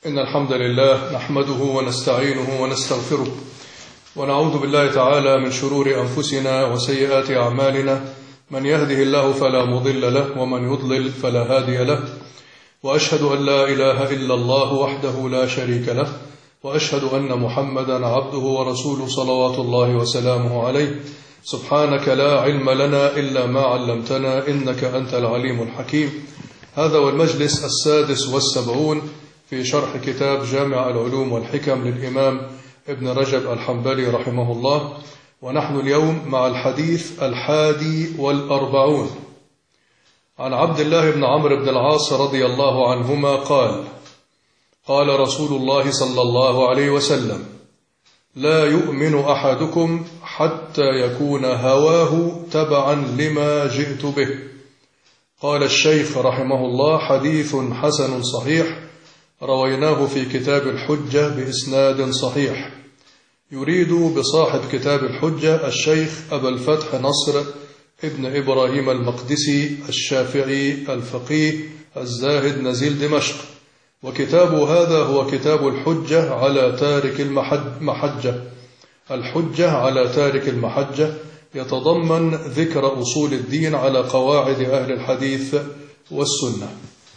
إن الحمد لله نحمده ونستعينه ونستغفره ونعوذ بالله تعالى من شرور أنفسنا وسيئات أعمالنا. من يهده الله فلا مضل له ومن يضلل فلا هادي له، وأشهد أن لا إله إلا الله وحده لا شريك له، وأشهد أن محمدا عبده ورسوله صلوات الله وسلامه عليه. سبحانك لا علم لنا إلا ما علمتنا إنك أنت العليم الحكيم. هذا هو المجلس 76 في شرح كتاب جامع العلوم والحكم للإمام ابن رجب الحنبلي رحمه الله، ونحن اليوم مع الحديث 41 عن عبد الله بن عمرو بن العاص رضي الله عنهما قال: قال رسول الله صلى الله عليه وسلم: لا يؤمن أحدكم حتى يكون هواه تبعا لما جئت به. قال الشيخ رحمه الله: حديث حسن صحيح، رويناه في كتاب الحجة بإسناد صحيح. يريد بصاحب كتاب الحجة الشيخ أبا الفتح نصر ابن إبراهيم المقدسي الشافعي الفقيه الزاهد نزيل دمشق، وكتابه هذا هو كتاب الحجة على تارك المحجة. الحجة على تارك المحجة يتضمن ذكر أصول الدين على قواعد أهل الحديث والسنة.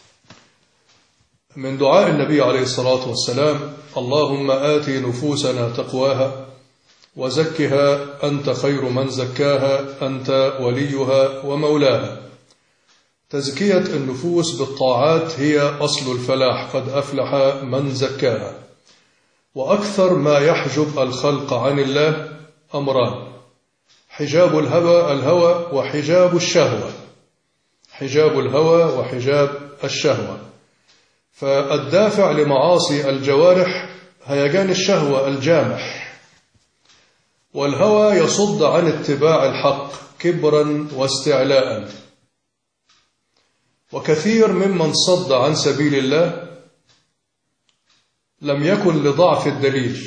من دعاء النبي عليه الصلاة والسلام: اللهم آت نفوسنا تقواها وزكها أنت خير من زكاها أنت وليها ومولاها. تزكية النفوس بالطاعات هي أصل الفلاح، قد أفلح من زكاها. وأكثر ما يحجب الخلق عن الله أمران: حجاب الهوى وحجاب الشهوة. حجاب الهوى وحجاب الشهوة، فالدافع لمعاصي الجوارح هيجان الشهوة الجامح، والهوى يصد عن اتباع الحق كبرا واستعلاء. وكثير ممن صد عن سبيل الله لم يكن لضعف الدليل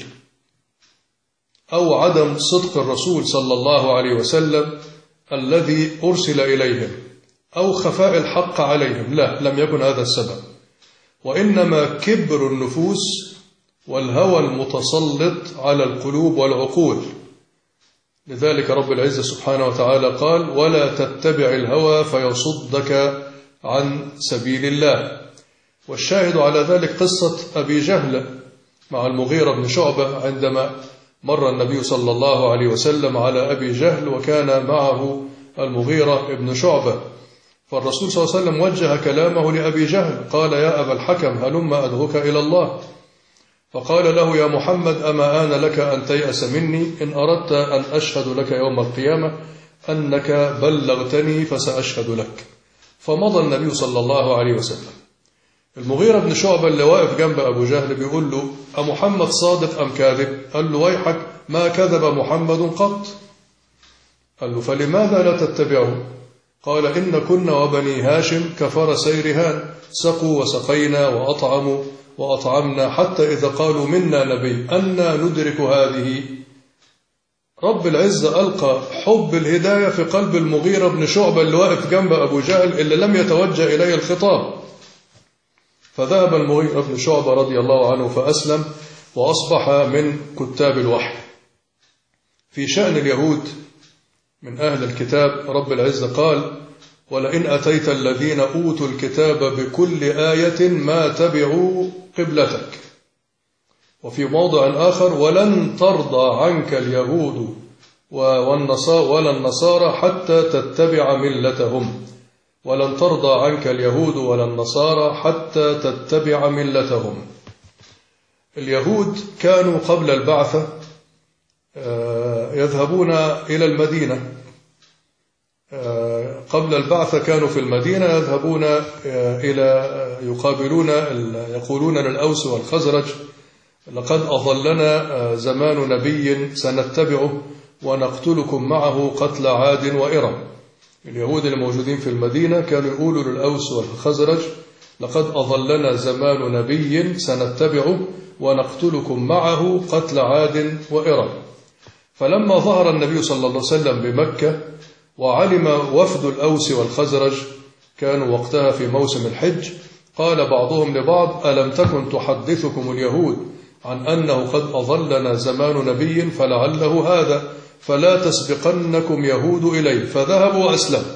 أو عدم صدق الرسول صلى الله عليه وسلم الذي أرسل إليهم أو خفاء الحق عليهم، لا، لم يكن هذا السبب، وإنما كبر النفوس والهوى المتسلط على القلوب والعقول. لذلك رب العزة سبحانه وتعالى قال: ولا تتبع الهوى فيصدك عن سبيل الله. والشاهد على ذلك قصة أبي جهل مع المغيرة بن شعبة، عندما مر النبي صلى الله عليه وسلم على أبي جهل وكان معه المغيرة بن شعبة، فالرسول صلى الله عليه وسلم وجه كلامه لأبي جهل، قال: يا أبا الحكم هلم أدعوك إلى الله. فقال له: يا محمد أما آن لك أن تيأس مني؟ إن أردت أن أشهد لك يوم القيامة أنك بلغتني فسأشهد لك. فمضى النبي صلى الله عليه وسلم. المغيرة بن شعبة اللي واقف جنب أبو جهل بيقول له: أمحمد صادق أم كاذب؟ قال له: ويحك، ما كذب محمد قط. قال له: فلماذا لا تتبعه؟ قال: إن كنا وبني هاشم كفرسي رهان، سقوا وسقينا وأطعموا وأطعمنا، حتى إذا قالوا منا نبي أنا ندرك هذه. رب العزة ألقى حب الهداية في قلب المغيرة بن شعبة اللي واقف جنب أبو جهل اللي لم يتوجه إليه الخطاب. فذهب المغيرة بن شعبة رضي الله عنه فأسلم وأصبح من كتاب الوحي. في شأن اليهود من أهل الكتاب رب العزة قال: ولئن أتيت الذين أوتوا الكتاب بكل آية ما تبعوا قبلتك. وفي موضع آخر: ولن ترضى عنك اليهود ولا النصارى حتى تتبع ملتهم. ولن ترضى عنك اليهود ولا النصارى حتى تتبع ملتهم. اليهود كانوا قبل البعثة يذهبون إلى المدينة. قبل البعثة كانوا في المدينة يذهبون يقولون للأوس والخزرج: لقد أضلنا زمان نبي سنتبعه ونقتلكم معه قتل عاد وإرم. اليهود الموجودين في المدينة كانوا يقولوا للأوس والخزرج: لقد أضلنا زمان نبي سنتبعه ونقتلكم معه قتل عاد وإرم. فلما ظهر النبي صلى الله عليه وسلم بمكة وعلم وفد الأوس والخزرج، كانوا وقتها في موسم الحج، قال بعضهم لبعض: ألم تكن تحدثكم اليهود عن أنه قد أظلنا زمان نبي فلعله هذا، فلا تسبقنكم يهود إليه. فذهبوا وأسلموا.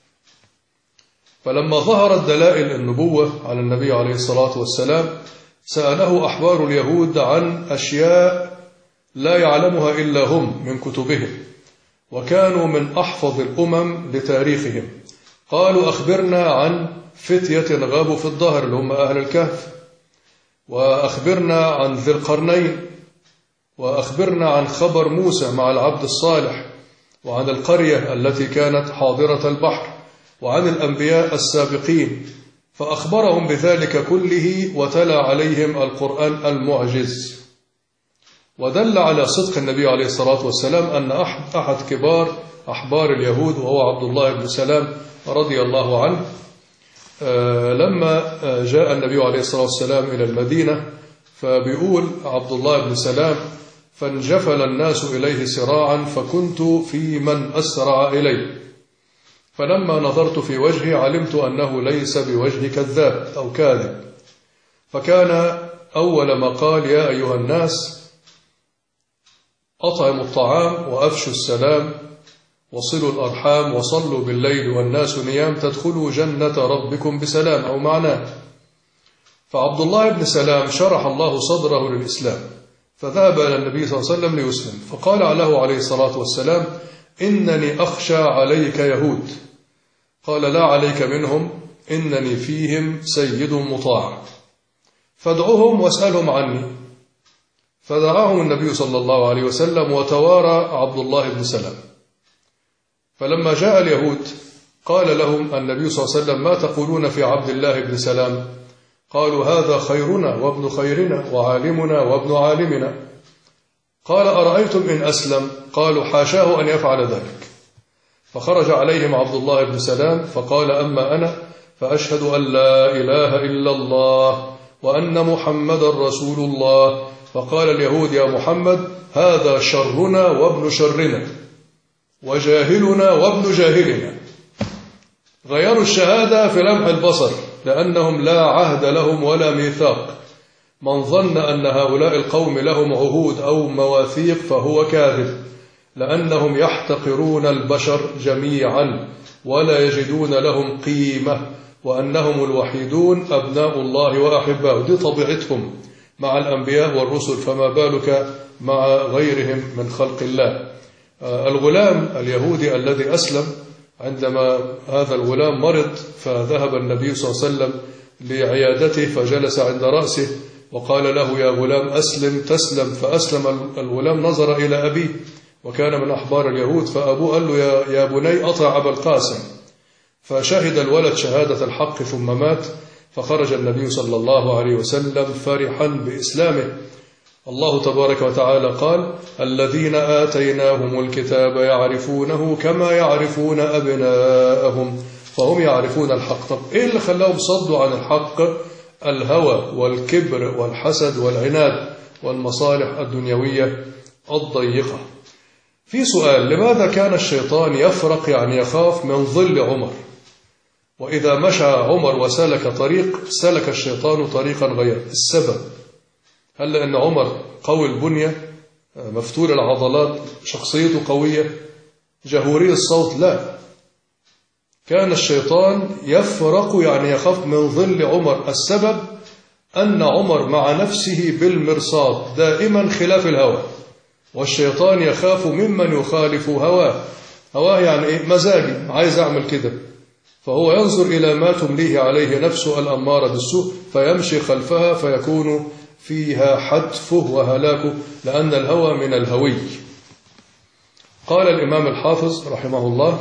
فلما ظهرت دلائل النبوة على النبي عليه الصلاة والسلام سأله أحبار اليهود عن أشياء لا يعلمها إلا هم من كتبهم، وكانوا من أحفظ الأمم لتاريخهم. قالوا: أخبرنا عن فتية غابوا في الظهر اللي هم أهل الكهف، وأخبرنا عن ذي القرنين، وأخبرنا عن خبر موسى مع العبد الصالح، وعن القرية التي كانت حاضرة البحر، وعن الأنبياء السابقين. فأخبرهم بذلك كله وتلا عليهم القرآن المعجز، ودل على صدق النبي عليه الصلاة والسلام أن أحد كبار أحبار اليهود وهو عبد الله بن سلام رضي الله عنه لما جاء النبي عليه الصلاة والسلام إلى المدينة، فبيقول عبد الله بن سلام: فانجفل الناس إليه سراعا فكنت في من أسرع إليه، فلما نظرت في وجهه علمت أنه ليس بوجه كذاب أو كاذب، فكان أول ما قال: يا أيها الناس أطعموا الطعام وأفشوا السلام وصلوا الأرحام وصلوا بالليل والناس نيام تدخلوا جنة ربكم بسلام، أو معناه. فعبد الله بن سلام شرح الله صدره للإسلام، فذهب إلى النبي صلى الله عليه وسلم ليسلم، فقال له عليه الصلاة والسلام: إنني أخشى عليك يهود. قال: لا عليك منهم، إنني فيهم سيد مطاع، فادعوهم واسألهم عني. فدعاهم النبي صلى الله عليه وسلم وتوارى عبد الله بن سلام. فلما جاء اليهود قال لهم النبي صلى الله عليه وسلم: ما تقولون في عبد الله بن سلام؟ قالوا: هذا خيرنا وابن خيرنا وعالمنا وابن عالمنا. قال: أرأيتم إن أسلم؟ قالوا: حاشاه أن يفعل ذلك. فخرج عليهم عبد الله بن سلام فقال: أما أنا فأشهد أن لا إله إلا الله وأن محمد رسول الله. فقال اليهود: يا محمد هذا شرنا وابن شرنا وجاهلنا وابن جاهلنا. غيروا الشهادة في لمح البصر لأنهم لا عهد لهم ولا ميثاق. من ظن أن هؤلاء القوم لهم عهود أو مواثيق فهو كاذب، لأنهم يحتقرون البشر جميعا ولا يجدون لهم قيمة، وأنهم الوحيدون أبناء الله وأحباؤه. دي طبيعتهم مع الأنبياء والرسل، فما بالك مع غيرهم من خلق الله. الغلام اليهودي الذي أسلم، عندما هذا الغلام مرض فذهب النبي صلى الله عليه وسلم لعيادته فجلس عند رأسه وقال له: يا غلام أسلم تسلم. فأسلم الغلام، نظر إلى أبيه وكان من أحبار اليهود، فأبوه قال له: يا بني أطع أبا القاسم. فشهد الولد شهادة الحق ثم مات. فخرج النبي صلى الله عليه وسلم فرحا بإسلامه. الله تبارك وتعالى قال: الذين آتيناهم الكتاب يعرفونه كما يعرفون أبناءهم فهم يعرفون الحق. طب إيه اللي خلاهم صدوا عن الحق؟ الهوى والكبر والحسد والعناد والمصالح الدنيوية الضيقة. في سؤال: لماذا كان الشيطان يفرق، يعني يخاف من ظل عمر؟ وإذا مشى عمر وسلك طريق سلك الشيطان طريقا غيره. السبب: هل لأن عمر قوي البنية مفتول العضلات شخصيته قوية جهوري الصوت؟ لا، كان الشيطان يفرق يعني يخاف من ظل عمر. السبب أن عمر مع نفسه بالمرصاد دائما خلاف الهوى، والشيطان يخاف ممن يخالف هواه. هواه يعني إيه؟ مزاجي عايز أعمل كده، فهو ينظر إلى ما تمليه عليه نفسه الأمارة بالسوء فيمشي خلفها فيكون فيها حتفه وهلاكه، لأن الهوى من الهوي. قال الإمام الحافظ رحمه الله: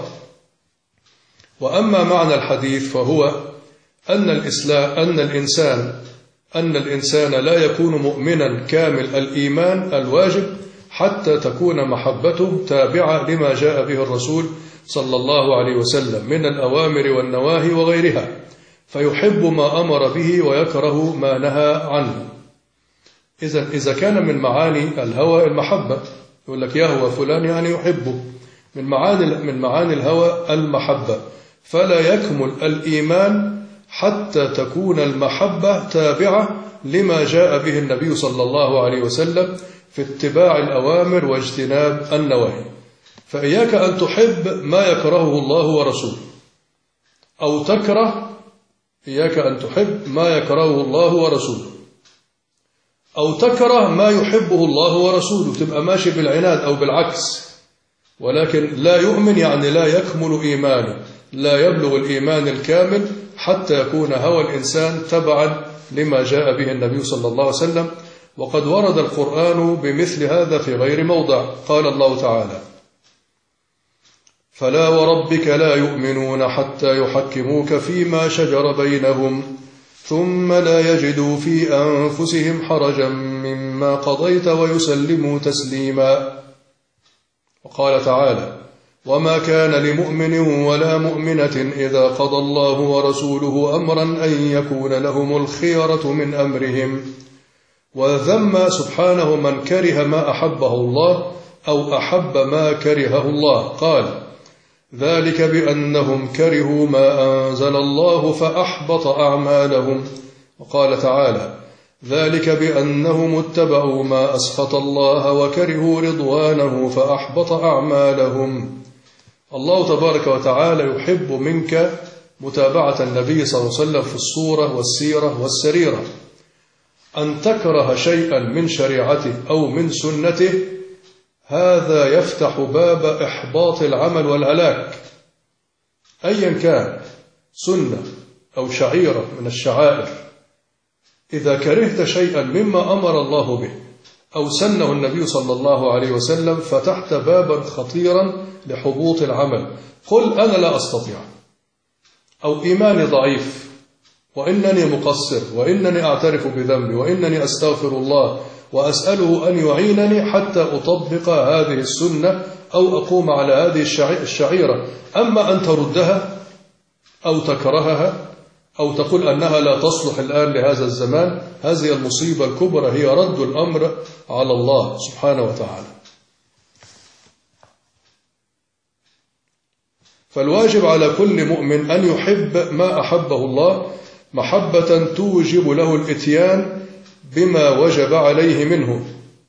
وأما معنى الحديث فهو أن الإنسان لا يكون مؤمنا كامل الإيمان الواجب حتى تكون محبته تابعة لما جاء به الرسول صلى الله عليه وسلم من الأوامر والنواهي وغيرها، فيحب ما أمر به ويكره ما نهى عنه. إذا كان من معاني الهوى المحبة، يقول لك يهوى فلان يعني يحبه، من معاني الهوى المحبة، فلا يكمل الإيمان حتى تكون المحبة تابعة لما جاء به النبي صلى الله عليه وسلم في اتباع الأوامر واجتناب النواهي. فإياك أن تحب ما يكرهه الله ورسوله، أو تكره، إياك أن تحب ما يكرهه الله ورسوله، أو تكره ما يحبه الله ورسوله، تبقى ماشي بالعناد أو بالعكس. ولكن لا يؤمن يعني لا يكمل إيمانه، لا يبلغ الإيمان الكامل حتى يكون هوى الإنسان تبعا لما جاء به النبي صلى الله عليه وسلم. وقد ورد القرآن بمثل هذا في غير موضع. قال الله تعالى: فلا وربك لا يؤمنون حتى يحكموك فيما شجر بينهم ثم لا يجدوا في أنفسهم حرجا مما قضيت ويسلموا تسليما. وقال تعالى: وما كان لمؤمن ولا مؤمنة إذا قضى الله ورسوله أمرا أن يكون لهم الخيرة من أمرهم. وذم سبحانه من كره ما أحبه الله أو أحب ما كرهه الله، قال: ذلك بأنهم كرهوا ما أنزل الله فأحبط أعمالهم. وقال تعالى: ذلك بأنهم اتبعوا ما أسخط الله وكرهوا رضوانه فأحبط أعمالهم. الله تبارك وتعالى يحب منك متابعة النبي صلى الله عليه وسلم في الصورة والسيرة والسريرة. أن تكره شيئا من شريعته أو من سنته هذا يفتح باب إحباط العمل والهلاك، أيا كان سنة أو شعيرة من الشعائر. إذا كرهت شيئا مما أمر الله به أو سنه النبي صلى الله عليه وسلم فتحت بابا خطيرا لحبوط العمل. قل أنا لا أستطيع، أو إيماني ضعيف، وإنني مقصر، وإنني أعترف بذنبي، وإنني أستغفر الله وأسأله أن يعينني حتى أطبق هذه السنة أو أقوم على هذه الشعيرة. أما أن تردها أو تكرهها أو تقول أنها لا تصلح الآن لهذا الزمان، هذه المصيبة الكبرى، هي رد الأمر على الله سبحانه وتعالى. فالواجب على كل مؤمن أن يحب ما أحبه الله محبة توجب له الإتيان بما وجب عليه منه.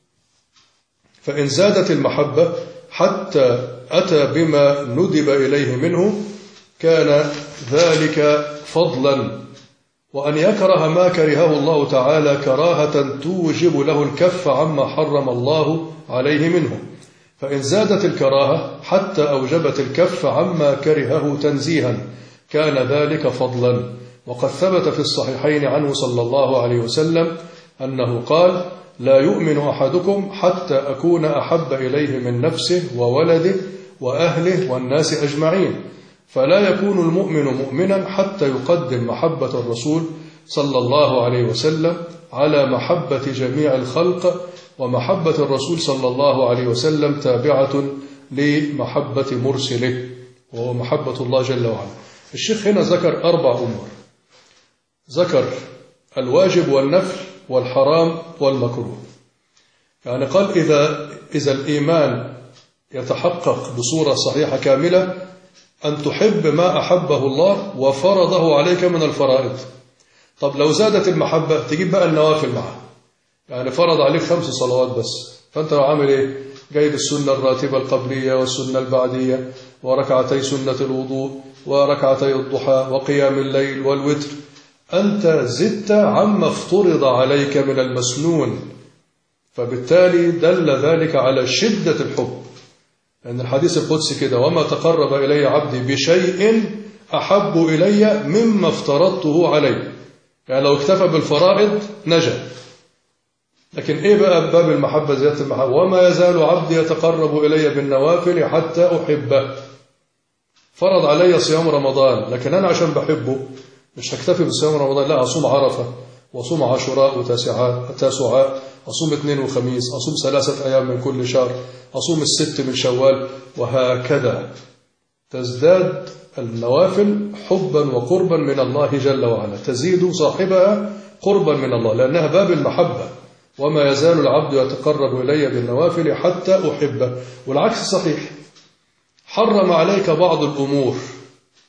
فإن زادت المحبة حتى أتى بما ندب إليه منه كان ذلك فضلا. وأن يكره ما كرهه الله تعالى كراهة توجب له الكف عما حرم الله عليه منه. فإن زادت الكراهة حتى أوجبت الكف عما كرهه تنزيها كان ذلك فضلا. وقد ثبت في الصحيحين عنه صلى الله عليه وسلم أنه قال: لا يؤمن أحدكم حتى أكون أحب إليه من نفسه وولده وأهله والناس أجمعين. فلا يكون المؤمن مؤمنا حتى يقدم محبة الرسول صلى الله عليه وسلم على محبة جميع الخلق. ومحبة الرسول صلى الله عليه وسلم تابعة لمحبة مرسله وهو محبة الله جل وعلا. الشيخ هنا ذكر 4 أمور، ذكر الواجب والنفل والحرام والمكروه. يعني قال إذا الإيمان يتحقق بصورة صحيحة كاملة أن تحب ما أحبه الله وفرضه عليك من الفرائض. طب لو زادت المحبة تجيب بقى النوافل معه، يعني فرض عليك 5 صلوات بس، فأنت لو عامل إيه؟ جايب السنة الراتبة القبلية والسنة البعدية وركعتي سنة الوضوء وركعتي الضحى وقيام الليل والوتر، أنت زدت عما افترض عليك من المسنون. فبالتالي دل ذلك على شدة الحب، لأن الحديث القدسي كده: وما تقرب إلي عبدي بشيء أحب إلي مما افترضته عليه. يعني لو اكتفى بالفرائض نجا. لكن إيه بقى باب المحبة؟ زيادة المحبة: وما يزال عبدي يتقرب إلي بالنوافل حتى أحبه. فرض علي صيام رمضان، لكن أنا عشان بحبه مش هكتفي بصيام رمضان، لا، أصوم عرفة وأصوم عاشوراء وتاسعاء، أصوم 2 وخميس، أصوم 3 أيام من كل شهر، أصوم 6 من شوال، وهكذا تزداد النوافل حبا وقربا من الله جل وعلا، تزيد صاحبها قربا من الله، لأنها باب المحبة. وما يزال العبد يتقرب إلي بالنوافل حتى أحبه. والعكس صحيح، حرم عليك بعض الأمور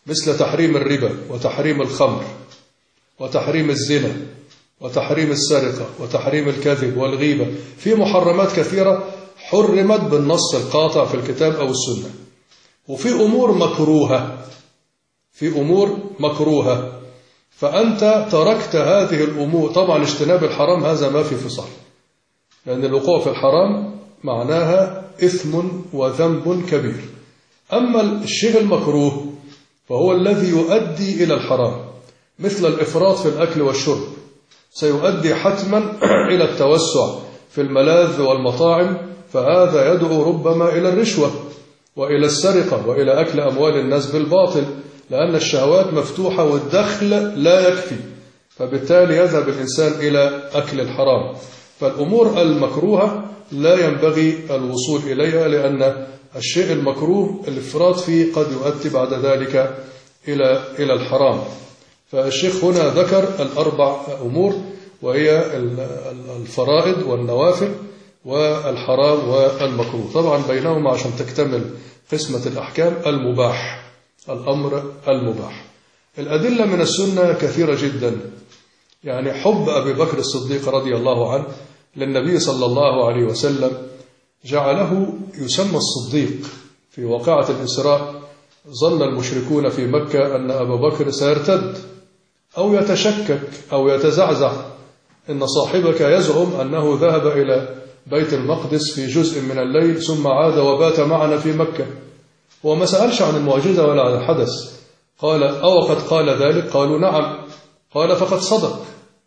مثل تحريم الربا وتحريم الخمر وتحريم الزنا وتحريم السرقة وتحريم الكذب والغيبة. في محرمات كثيرة حرمت بالنص القاطع في الكتاب أو السنة. وفي أمور مكروهة، في أمور مكروهة، فأنت تركت هذه الأمور. طبعا اجتناب الحرام هذا ما في فصال، لأن الوقوع في الحرام معناها إثم وذنب كبير. أما الشيء المكروه فهو الذي يؤدي إلى الحرام، مثل الإفراط في الأكل والشرب، سيؤدي حتما إلى التوسع في الملاذ والمطاعم، فهذا يدعو ربما إلى الرشوة وإلى السرقة وإلى أكل أموال الناس بالباطل، لأن الشهوات مفتوحة والدخل لا يكفي، فبالتالي يذهب الإنسان إلى أكل الحرام. فالأمور المكروهة لا ينبغي الوصول إليها، لأن الشيء المكروه الإفراط فيه قد يؤدي بعد ذلك إلى الحرام. فالشيخ هنا ذكر الأربع أمور، وهي الفرائض والنوافل والحرام والمكروه. طبعا بينهما عشان تكتمل قسمة الأحكام المباح، الأمر المباح. الأدلة من السنة كثيرة جدا. يعني حب أبي بكر الصديق رضي الله عنه للنبي صلى الله عليه وسلم جعله يسمى الصديق. في واقعة الإسراء ظن المشركون في مكة أن أبا بكر سيرتد أو يتشكك أو يتزعزع، إن صاحبك يزعم أنه ذهب إلى بيت المقدس في جزء من الليل ثم عاد وبات معنا في مكة، وما سألش عن المعجزة ولا عن الحدث. قال أو قد قال ذلك؟ قالوا نعم. قال فقد صدق.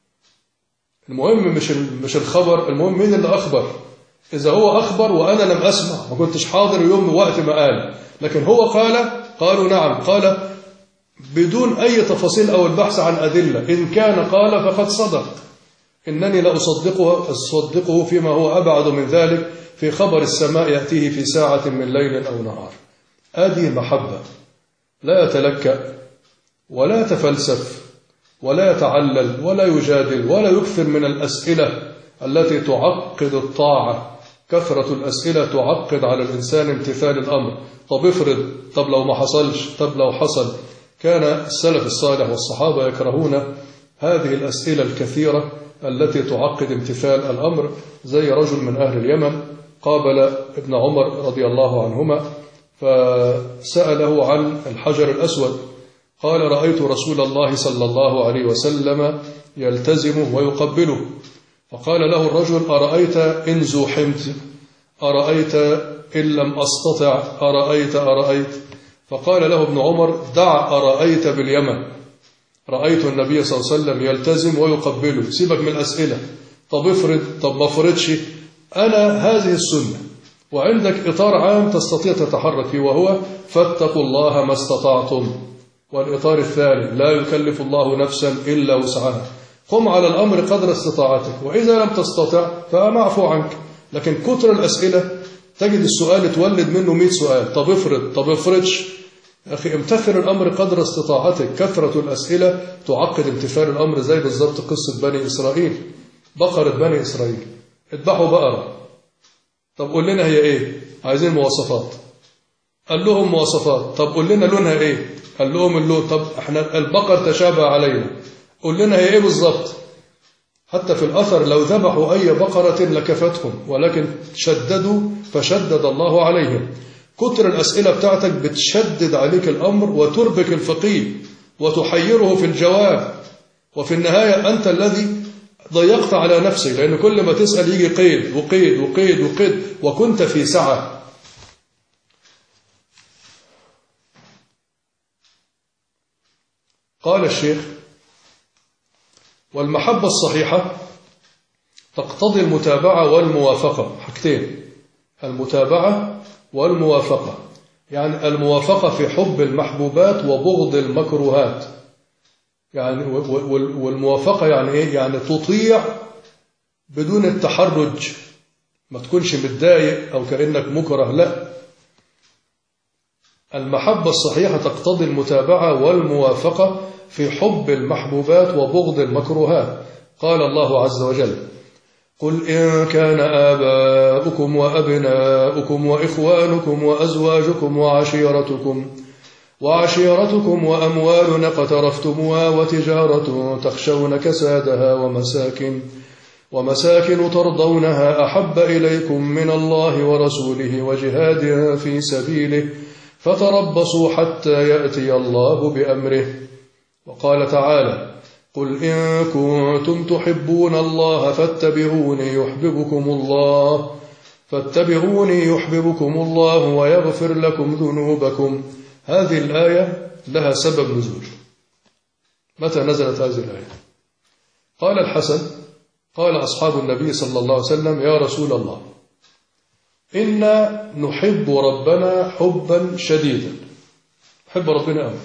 المهم مش الخبر، المهم مين اللي أخبر. إذا هو أخبر وأنا لم أسمع، ما كنتش حاضر يوم وقت ما قال، لكن هو قال، قالوا نعم. قال بدون أي تفاصيل أو البحث عن أدلة، إن كان قال فقد صدق، إنني لأصدقه فيما هو أبعد من ذلك، في خبر السماء يأتيه في ساعة من ليل أو نهار. هذه محبة، لا يتلكأ ولا يتفلسف ولا يتعلل ولا يجادل ولا يكثر من الأسئلة التي تعقد الطاعة. كثرة الأسئلة تعقد على الإنسان امتثال الأمر. طب افرض، طب لو ما حصلش، طب لو حصل. كان السلف الصالح والصحابة يكرهون هذه الأسئلة الكثيرة التي تعقد امتثال الأمر. زي رجل من أهل اليمن قابل ابن عمر رضي الله عنهما فسأله عن الحجر الأسود، قال رأيت رسول الله صلى الله عليه وسلم يلتزمه ويقبله. فقال له الرجل أرأيت إن زوحمت، أرأيت إن لم أستطع، أرأيت. فقال له ابن عمر دع أرأيت باليمن، رأيت النبي صلى الله عليه وسلم يلتزم ويقبله، سيبك من الأسئلة. طب افرض، طب ما افرضش. أنا هذه السنة، وعندك إطار عام تستطيع تتحرك فيه، وهو فاتقوا الله ما استطعتم. والإطار الثاني لا يكلف الله نفسا إلا وسعها، قم على الأمر قدر استطاعتك، وإذا لم تستطع فأعفو عنك. لكن كتر الأسئلة تجد السؤال تولد منه 100 سؤال. طب افرض، طب افرضش. أخي امتثل الأمر قدر استطاعتك. كثرة الأسئلة تعقد امتثال الأمر. زي بالضبط قصة بني إسرائيل، بقرة بني إسرائيل، اذبحوا بقرة. طب قول لنا هي إيه؟ عايزين مواصفات. قال لهم مواصفات. طب قول لنا لونها إيه؟ قال لهم اللون. طب احنا البقر تشابه علينا، قول لنا هي إيه بالضبط. حتى في الأثر لو ذبحوا أي بقرة لكفتهم، ولكن شددوا فشدد الله عليهم. كتر الأسئلة بتاعتك بتشدد عليك الأمر وتربك الفقيه وتحيره في الجواب، وفي النهاية أنت الذي ضيقت على نفسك، لأن كل ما تسأل يجي قيد وقيد وقيد وقيد، وكنت في سعة. قال الشيخ والمحبة الصحيحة تقتضي المتابعة والموافقة. حاجتين، المتابعة والموافقة. يعني الموافقة في حب المحبوبات وبغض المكروهات. يعني والموافقة يعني إيه؟ يعني تطيع بدون التحرج، ما تكونش متضايق أو كأنك مكره، لا. المحبة الصحيحة تقتضي المتابعة والموافقة في حب المحبوبات وبغض المكروهات. قال الله عز وجل قل إن كان آباؤكم وأبناؤكم وإخوانكم وأزواجكم وعشيرتكم وعشيرتكم وأموال اقترفتموها وتجارة تخشون كسادها ومساكن ترضونها أحب إليكم من الله ورسوله وجهاد في سبيله فتربصوا حتى يأتي الله بأمره. وقال تعالى: قل إن كنتم تحبون الله فاتبعوني يحببكم الله ويغفر لكم ذنوبكم. هذه الآية لها سبب نزول. متى نزلت هذه الآية؟ قال الحسن: قال أصحاب النبي صلى الله عليه وسلم: يا رسول الله، إنا نحب ربنا حبا شديدا، نحب ربنا أوي،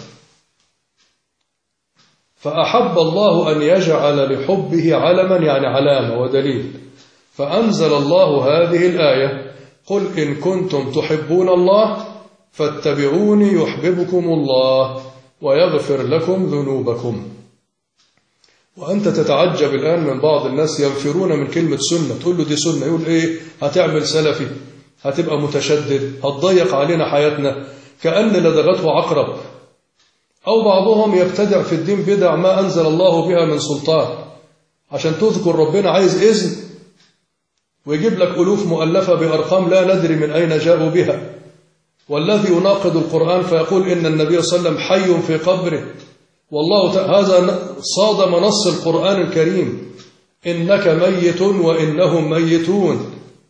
فأحب الله أن يجعل لحبه علما، يعني علامة ودليل، فأنزل الله هذه الآية: قل إن كنتم تحبون الله فاتبعوني يحببكم الله ويغفر لكم ذنوبكم. وأنت تتعجب الآن من بعض الناس ينفرون من كلمة سنة، تقول له دي سنة، يقول إيه؟ هتعمل سلفي، هتبقى متشدد، هتضيق علينا حياتنا، كأن لدغته عقرب. أو بعضهم يبتدع في الدين بدع ما أنزل الله بها من سلطان، عشان تذكر ربنا عايز إذن، ويجيب لك ألوف مؤلفة بأرقام لا ندري من أين جاءوا بها. والذي يناقض القرآن فيقول إن النبي صلى الله عليه وسلم حي في قبره، والله هذا صادم نص القرآن الكريم: إنك ميت وإنهم ميتون.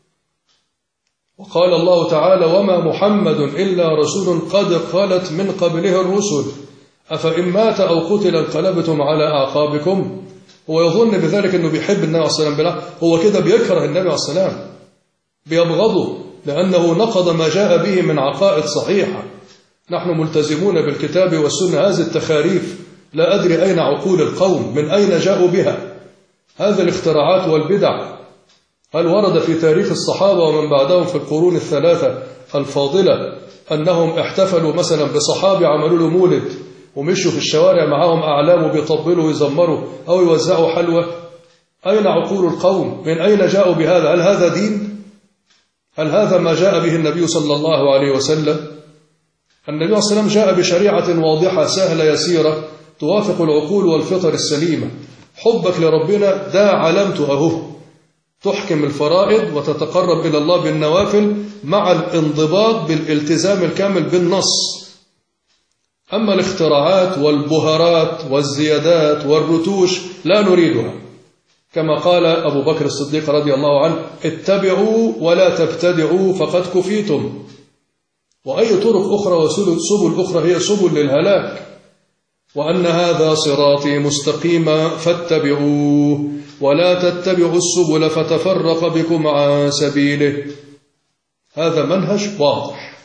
وقال الله تعالى: وما محمد إلا رسول قد خلت من قبله الرسل أفإن مات أو قتل انقلبتم على أعقابكم. هو يظن بذلك أنه بيحب النبي عليه الصلاة والسلام، هو كده بيكره النبي عليه الصلاة والسلام، بيبغضه لأنه نقض ما جاء به من عقائد صحيحة. نحن ملتزمون بالكتاب والسنة. هذه التخاريف لا أدري أين عقول القوم، من أين جاءوا بها هذه الاختراعات والبدع؟ هل ورد في تاريخ الصحابة ومن بعدهم في القرون الثلاثة الفاضلة أنهم احتفلوا مثلا بصحابي عملوا له مولد ومشوا في الشوارع معهم أعلام وبيطبلوا ويزمروا أو يوزعوا حلوى؟ أين عقول القوم؟ من أين جاءوا بهذا؟ هل هذا دين؟ هل هذا ما جاء به النبي صلى الله عليه وسلم؟ النبي صلى الله عليه وسلم جاء بشريعة واضحة سهلة يسيرة توافق العقول والفطر السليمة. حبك لربنا ده علامته أهو، تحكم الفرائض وتتقرب إلى الله بالنوافل مع الانضباط بالالتزام الكامل بالنص. أما الاختراعات والبهارات والزيادات والرتوش لا نريدها، كما قال أبو بكر الصديق رضي الله عنه: اتبعوا ولا تبتدعوا فقد كفيتم. وأي طرق أخرى وسبل أخرى هي سبل للهلاك. وأن هذا صراطي مستقيما فاتبعوه ولا تتبعوا السبل فتفرق بكم عن سبيله. هذا منهج واضح.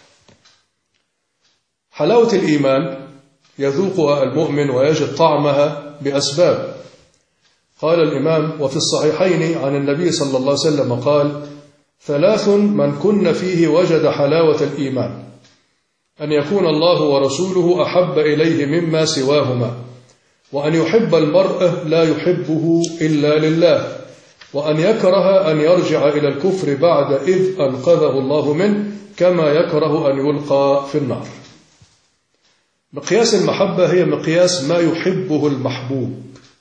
حلاوة الإيمان يذوقها المؤمن ويجد طعمها بأسباب. قال الإمام: وفي الصحيحين عن النبي صلى الله عليه وسلم قال: 3 من كن فيه وجد حلاوة الإيمان: أن يكون الله ورسوله أحب إليه مما سواهما، وأن يحب المرء لا يحبه إلا لله، وأن يكره أن يرجع إلى الكفر بعد إذ أنقذه الله منه، كما يكره أن يلقى في النار. مقياس المحبة هي مقياس ما يحبه المحبوب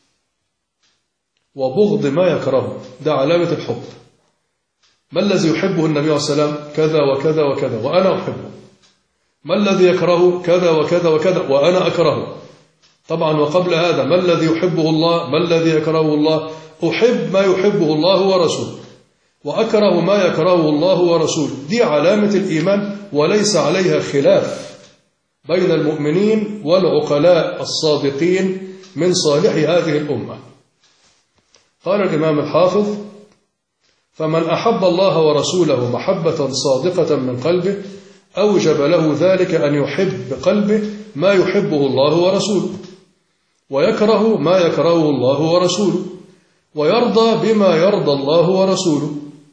وبغض ما يكرهه، ده علامة الحب. ما الذي يحبه النبي عليه الصلاة والسلام؟ كذا وكذا وكذا وأنا أحبه. ما الذي يكرهه؟ كذا وكذا وكذا وأنا أكرهه. طبعا وقبل هذا: ما الذي يحبه الله؟ ما الذي يكرهه الله؟ أحب ما يحبه الله ورسوله وأكره ما يكرهه الله ورسوله. دي علامة الإيمان وليس عليها خلاف بين المؤمنين والعقلاء الصادقين من صالح هذه الأمة. قال الإمام الحافظ: فمن أحب الله ورسوله محبة صادقة من قلبه أوجب له ذلك أن يحب بقلبه ما يحبه الله ورسوله، ويكره ما يكرهه الله ورسوله، ويرضى بما يرضى الله ورسوله،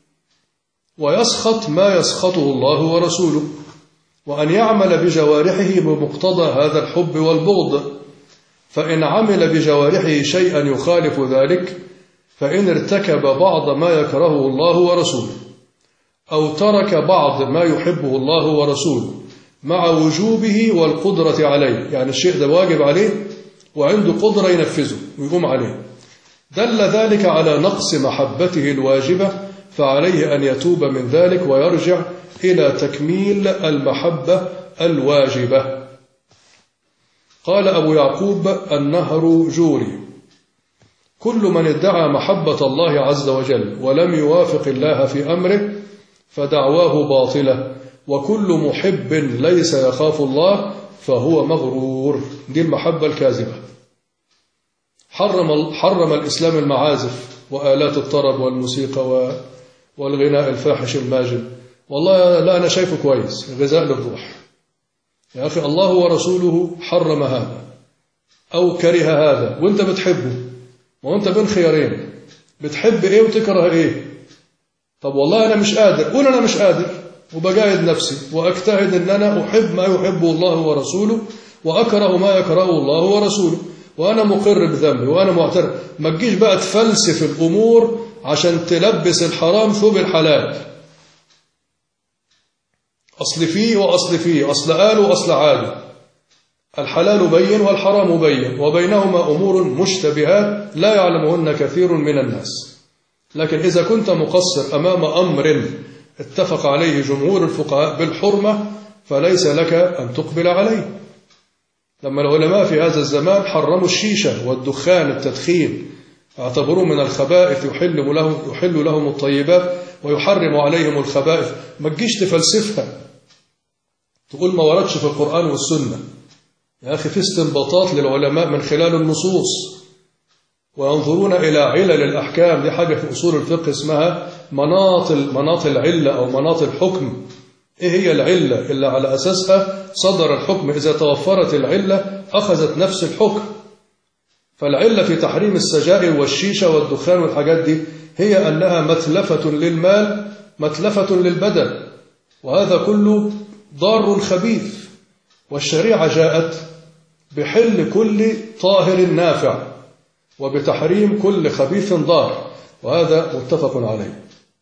ويسخط ما يسخطه الله ورسوله، وأن يعمل بجوارحه بمقتضى هذا الحب والبغض. فإن عمل بجوارحه شيئا يخالف ذلك، فإن ارتكب بعض ما يكرهه الله ورسوله، أو ترك بعض ما يحبه الله ورسوله مع وجوبه والقدرة عليه، يعني الشيء ده واجب عليه وعنده قدرة ينفذه ويقوم عليه، دل ذلك على نقص محبته الواجبة، فعليه أن يتوب من ذلك ويرجع إلى تكميل المحبة الواجبة. قال أبو يعقوب النهر جوري: كل من ادعى محبة الله عز وجل ولم يوافق الله في أمره فدعواه باطلة، وكل محب ليس يخاف الله فهو مغرور. دي المحبة الكاذبة. حرم الإسلام المعازف وآلات الطرب والموسيقى والغناء الفاحش الماجن. والله لا، أنا شايفه كويس، غذاء للروح يا أخي. الله ورسوله حرم هذا أو كره هذا وانت بتحبه، وانت بين خيارين، بتحب ايه وتكره ايه. طب والله أنا مش قادر، قول أنا مش قادر، وبجاهد نفسي وأجتهد أن أنا أحب ما يحبه الله ورسوله وأكره ما يكرهه الله ورسوله، وأنا مقر بذنبي وأنا معترف. ما تجيش بقى تفلسف الأمور عشان تلبس الحرام ثوب الحلال. أصل فيه وأصل فيه، أصل قال وأصل عاد. الحلال بين والحرام بين، وبينهما أمور مشتبهات لا يعلمهن كثير من الناس. لكن إذا كنت مقصر أمام أمر اتفق عليه جمهور الفقهاء بالحرمة فليس لك أن تقبل عليه. لما العلماء في هذا الزمان حرموا الشيشة والدخان، التدخين، اعتبروه من الخبائث، يحل لهم الطيبات ويحرم عليهم الخبائث. ما تجيش تفلسفها تقول ما وردش في القرآن والسنة. يا أخي في استنباطات للعلماء من خلال النصوص، وينظرون إلى علل الأحكام. دي حاجة في أصول الفقه اسمها مناط العلة أو مناط الحكم. إيه هي العلة اللي على أساسها صدر الحكم؟ إذا توفرت العلة أخذت نفس الحكم. فالعلة في تحريم السجائر والشيشة والدخان والحاجات دي هي أنها متلفة للمال، متلفة للبدن، وهذا كله ضار خبيث. والشريعة جاءت بحل كل طاهر نافع وبتحريم كل خبيث ضار، وهذا متفق عليه.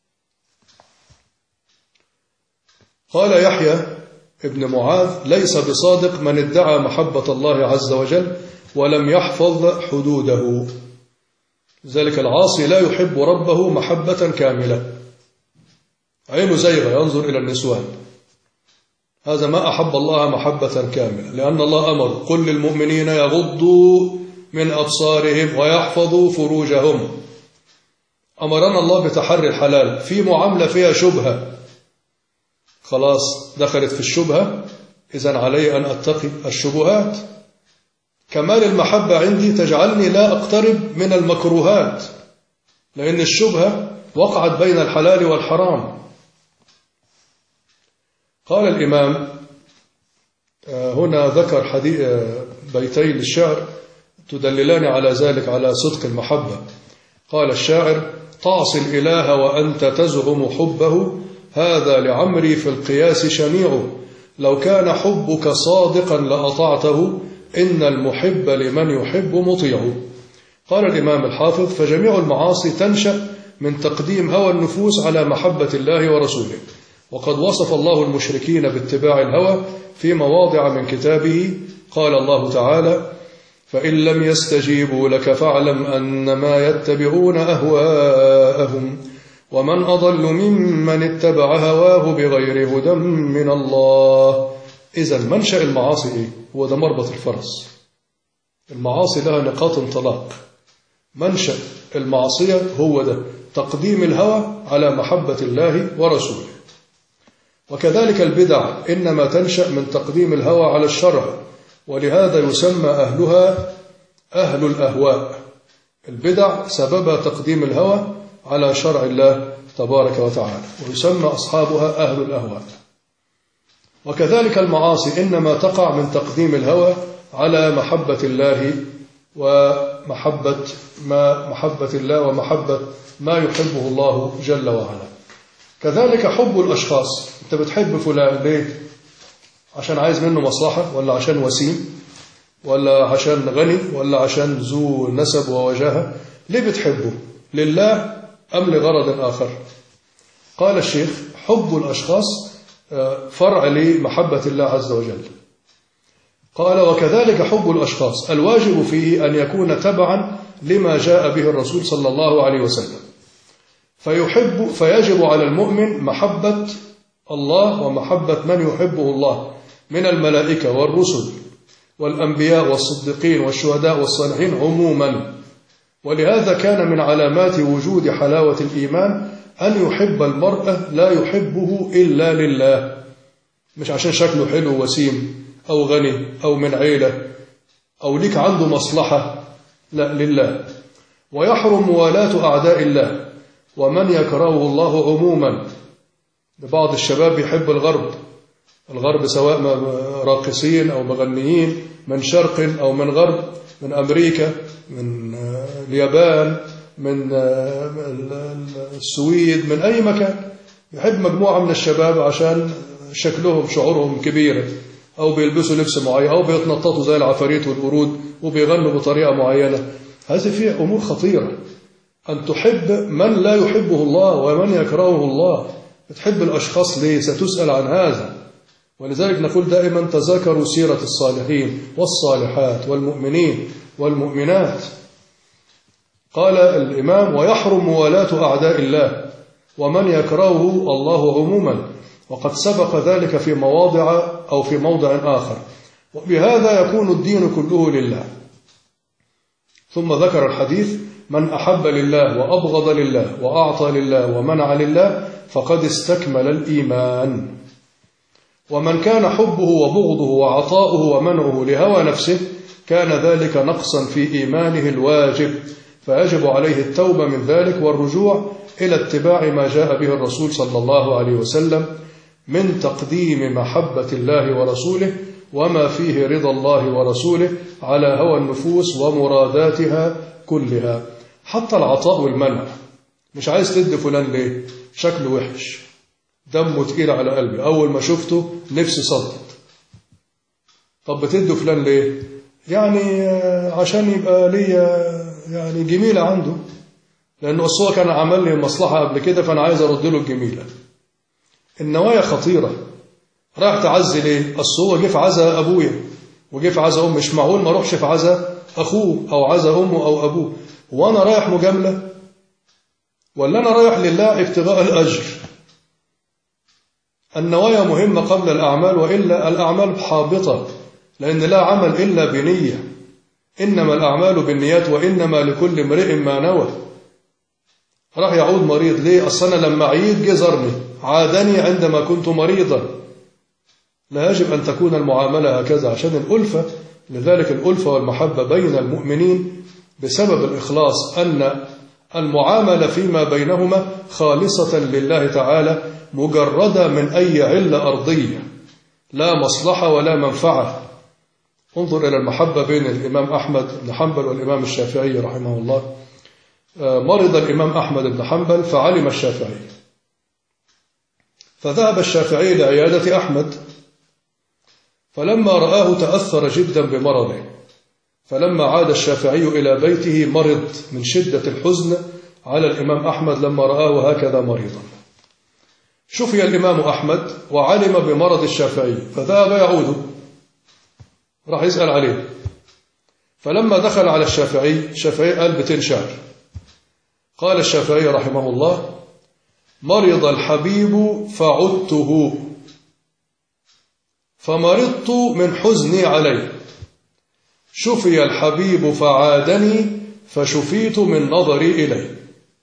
قال يحيى ابن معاذ: ليس بصادق من ادعى محبة الله عز وجل ولم يحفظ حدوده. ذلك العاصي لا يحب ربه محبة كاملة، عينه زيغة ينظر إلى النسوان، هذا ما أحب الله محبة كاملة، لأن الله أمر: قل للمؤمنين يغضوا من أبصارهم ويحفظوا فروجهم. أمرنا الله بتحري الحلال. في معاملة فيها شبهة، خلاص دخلت في الشبهة، إذن علي أن أتقي الشبهات. كمال المحبة عندي تجعلني لا أقترب من المكروهات، لأن الشبهة وقعت بين الحلال والحرام. قال الإمام هنا ذكر بيتين للشعر تدللان على ذلك، على صدق المحبة. قال الشاعر: تعصي الإله وأنت تزعم حبه، هذا لعمري في القياس شنيع، لو كان حبك صادقا لأطعته، إن المحب لمن يحب مطيع. قال الإمام الحافظ: فجميع المعاصي تنشأ من تقديم هوى النفوس على محبة الله ورسوله، وقد وصف الله المشركين باتباع الهوى في مواضع من كتابه. قال الله تعالى: فإن لم يستجيبوا لك فاعلم أنما يتبعون أهواءهم ومن أضل ممن اتبع هواه بغير هدى من الله. إذن منشأ المعاصي إيه؟ هو ده مربط الفرس. المعاصي لها نقاط انطلاق. منشأ المعصية هو ده تقديم الهوى على محبة الله ورسوله. وكذلك البدع إنما تنشأ من تقديم الهوى على الشرع، ولهذا يسمى أهلها أهل الأهواء. البدع سببها تقديم الهوى على شرع الله تبارك وتعالى، ويسمى أصحابها أهل الأهواء. وكذلك المعاصي إنما تقع من تقديم الهوى على محبة الله ومحبة ما يحبه الله جل وعلا. كذلك حب الأشخاص. أنت بتحب فلان ليه؟ عشان عايز منه مصلحة، ولا عشان وسيم، ولا عشان غني، ولا عشان ذو نسب ووجاهة؟ ليه بتحبه؟ لله أم لغرض آخر؟ قال الشيخ: حب الأشخاص فرع لمحبة الله عز وجل. قال وكذلك حب الأشخاص الواجب فيه أن يكون تبعا لما جاء به الرسول صلى الله عليه وسلم، فيجب على المؤمن محبة الله ومحبة من يحبه الله من الملائكة والرسل والأنبياء والصديقين والشهداء والصالحين عموما. ولهذا كان من علامات وجود حلاوة الإيمان أن يحب المرء لا يحبه إلا لله، مش عشان شكله حلو وسيم أو غني أو من عيلة أو ليك عنده مصلحة، لا، لله. ويحرم موالاة أعداء الله ومن يكرهه الله عموما. بعض الشباب يحب الغرب سواء راقصين أو مغنيين من شرق أو من غرب، من أمريكا، من اليابان، من السويد، من أي مكان. يحب مجموعة من الشباب عشان شكلهم شعورهم كبيرة، أو بيلبسوا لبس معين، أو بيتنططوا زي العفاريت والقرود، وبيغنوا بطريقة معينة. هذه فيها أمور خطيرة. أن تحب من لا يحبه الله ومن يكرهه الله. بتحب الأشخاص ليه؟ ستسأل عن هذا. ولذلك نقول دائما تذاكروا سيرة الصالحين والصالحات والمؤمنين والمؤمنات. قال الإمام ويحرم موالاة أعداء الله ومن يكرهه الله عموما، وقد سبق ذلك في مواضع أو في موضع آخر. وبهذا يكون الدين كله لله. ثم ذكر الحديث من أحب لله وأبغض لله وأعطى لله ومنع لله فقد استكمل الإيمان. ومن كان حبه وبغضه وعطاؤه ومنعه لهوى نفسه كان ذلك نقصا في إيمانه الواجب، فيجب عليه التوبة من ذلك والرجوع إلى اتباع ما جاء به الرسول صلى الله عليه وسلم من تقديم محبة الله ورسوله وما فيه رضا الله ورسوله على هوى النفوس ومراداتها كلها. حتى العطاء والمنع. مش عايز تدي فلان ليه؟ شكله وحش، دمه تقيل على قلبي، أول ما شفته نفسي صدت. طب بتدي فلان ليه؟ يعني عشان يبقى ليا يعني جميلة عنده، لأنه هو كان عمل لي مصلحة قبل كده فأنا عايز أرد له الجميلة. النوايا خطيرة. رايح تعزي ليه؟ أصل هو جه في عزا أبويا وجه في عزا أمي، مش معقول ما أروحش في عزا أخوه أو عزا أمه أو أبوه. وأنا رايح مجاملة ولا أنا رايح لله ابتغاء الأجر؟ النوايا مهمة قبل الأعمال، وإلا الأعمال حابطة، لأن لا عمل إلا بنية. إنما الأعمال بالنيات وإنما لكل امرئ ما نوى. راح يعود مريض ليه؟ أصل أنا لما عيد جه زارني، عادني عندما كنت مريضا. لا يجب أن تكون المعاملة هكذا عشان الألفة. لذلك الألفة والمحبة بين المؤمنين بسبب الإخلاص، أن المعاملة فيما بينهما خالصة لله تعالى مجردة من أي علة أرضية، لا مصلحة ولا منفعة. انظر إلى المحبة بين الإمام أحمد بن حنبل والإمام الشافعي رحمه الله. مرض الإمام أحمد بن حنبل فعلم الشافعي، فذهب الشافعي لعيادة أحمد، فلما رآه تأثر جدا بمرضه. فلما عاد الشافعي إلى بيته مرض من شدة الحزن على الإمام أحمد لما رآه هكذا مريضا. شفي الإمام أحمد وعلم بمرض الشافعي فذهب يعوده، راح يسأل عليه. فلما دخل على الشافعي قال بيتين شعر. قال الشافعي رحمه الله مرض الحبيب فعدته فمرضت من حزني عليه، شفي الحبيب فعادني فشفيت من نظري إليه.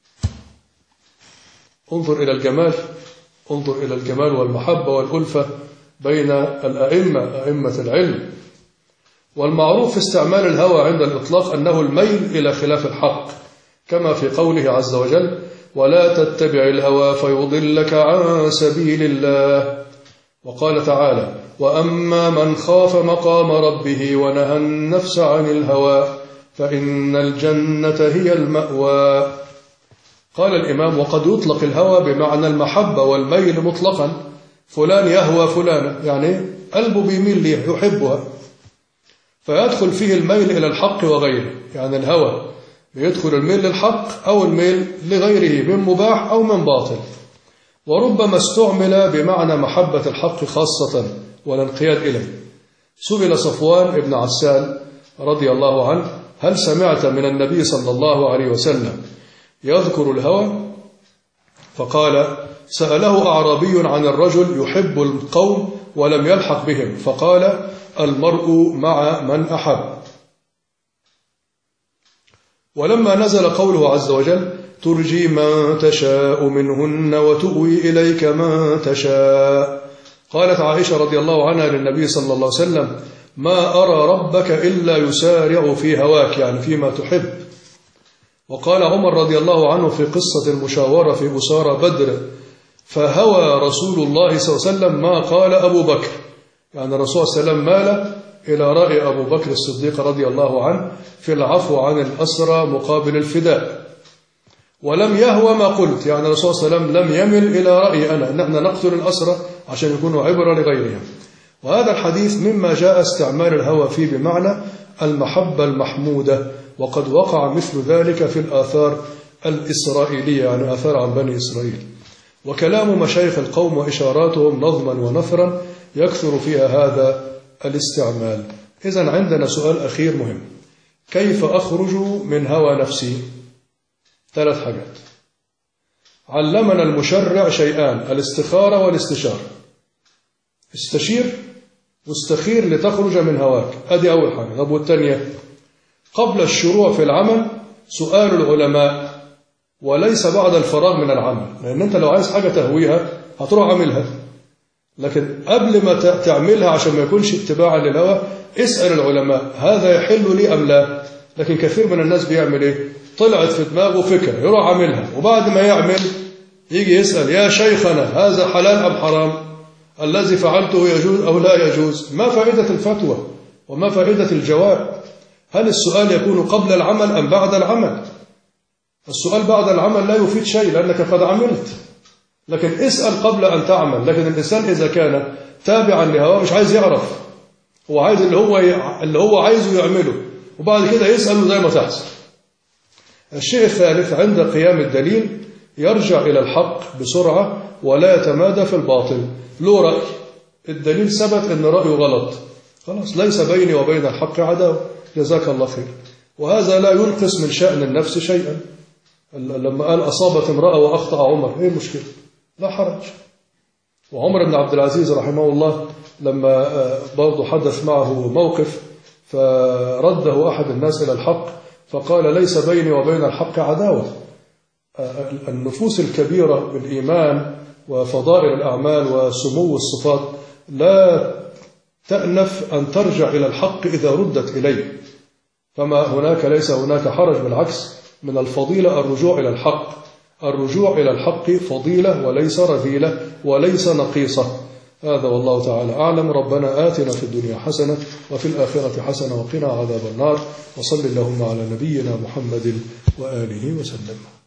انظر إلى الجمال، انظر إلى الجمال والمحبة والألفة بين الأئمة، أئمة العلم. والمعروف في استعمال الهوى عند الإطلاق أنه الميل إلى خلاف الحق، كما في قوله عز وجل ولا تتبع الهوى فيضلك عن سبيل الله. وقال تعالى وأما من خاف مقام ربه ونهى النفس عن الهوى فإن الجنة هي المأوى. قال الإمام وقد يطلق الهوى بمعنى المحبة والميل مطلقا. فلان يهوى فلانة، يعني قلبه بيميل ليه، يحبها، فيدخل فيه الميل إلى الحق وغيره. يعني الهوى بيدخل الميل للحق أو الميل لغيره من مباح أو من باطل. وربما استعمل بمعنى محبة الحق خاصة والانقياد إليه. سئل صفوان بن عسال رضي الله عنه: هل سمعت من النبي صلى الله عليه وسلم يذكر الهوى؟ فقال: سأله أعرابي عن الرجل يحب القوم ولم يلحق بهم، فقال: المرء مع من أحب. ولما نزل قوله عز وجل: ترجي من تشاء منهن وتؤوي إليك من تشاء، قالت عائشة رضي الله عنها للنبي صلى الله عليه وسلم: ما أرى ربك إلا يسارع في هواك، يعني فيما تحب. وقال عمر رضي الله عنه في قصة المشاورة في أسارى بدر: فهوى رسول الله صلى الله عليه وسلم ما قال أبو بكر، يعني الرسول صلى الله عليه وسلم مال إلى رأي أبو بكر الصديق رضي الله عنه في العفو عن الأسرى مقابل الفداء، ولم يهوى ما قلت، يعني الرسول صلى الله عليه وسلم لم يمل إلى رأي أنا أن احنا نقتل الأسرى عشان يكونوا عبرة لغيرهم. وهذا الحديث مما جاء استعمال الهوى فيه بمعنى المحبة المحمودة، وقد وقع مثل ذلك في الآثار الإسرائيلية، يعني آثار عن بني إسرائيل. وكلام مشايخ القوم وإشاراتهم نظما ونثرا يكثر فيها هذا الاستعمال. إذن عندنا سؤال أخير مهم: كيف أخرج من هوى نفسي؟ 3 حاجات. علمنا المشرع شيئان: الاستخارة والاستشارة. استشير واستخير لتخرج من هواك، هذه أول حاجة. طب والثانية؟ قبل الشروع في العمل سؤال العلماء، وليس بعد الفراغ من العمل، لأن أنت لو عايز حاجة تهويها هتروح عملها، لكن قبل ما تعملها عشان ما يكونش اتباعا للهوى اسأل العلماء: هذا يحل لي أم لا؟ لكن كثير من الناس بيعمل إيه؟ طلعت في دماغه فكرة يروح عملها، وبعد ما يعمل يجي يسأل: يا شيخنا هذا حلال أم حرام؟ الذي فعلته يجوز أو لا يجوز؟ ما فائدة الفتوى وما فائدة الجواب؟ هل السؤال يكون قبل العمل أم بعد العمل؟ السؤال بعد العمل لا يفيد شيء لأنك قد عملت، لكن اسأل قبل أن تعمل. لكن الإنسان إذا كان تابعا لهواه مش عايز يعرف، هو عايز اللي هو عايزه يعمله، وبعد كده يسأله زي ما تحصل. الشيء الثالث: عند قيام الدليل يرجع إلى الحق بسرعة ولا يتمادى في الباطل. له رأي، الدليل ثبت أن رأيه غلط، خلاص ليس بيني وبين الحق عداوة، جزاك الله خير. وهذا لا ينقص من شأن النفس شيئا. لما قال أصابت امرأة وأخطأ عمر، إيه المشكلة؟ لا حرج. وعمر بن عبد العزيز رحمه الله لما برضه حدث معه موقف فرده أحد الناس إلى الحق فقال: ليس بيني وبين الحق عداوة. النفوس الكبيرة بالإيمان وفضائل الأعمال وسمو الصفات لا تأنف أن ترجع إلى الحق إذا ردت إليه، فما ليس هناك حرج، بالعكس من الفضيلة الرجوع إلى الحق. الرجوع إلى الحق فضيلة وليس رذيلة وليس نقيصة. هذا والله تعالى أعلم. ربنا آتنا في الدنيا حسنة وفي الآخرة حسنة وقنا عذاب النار. وصل اللهم على نبينا محمد وآله وسلم.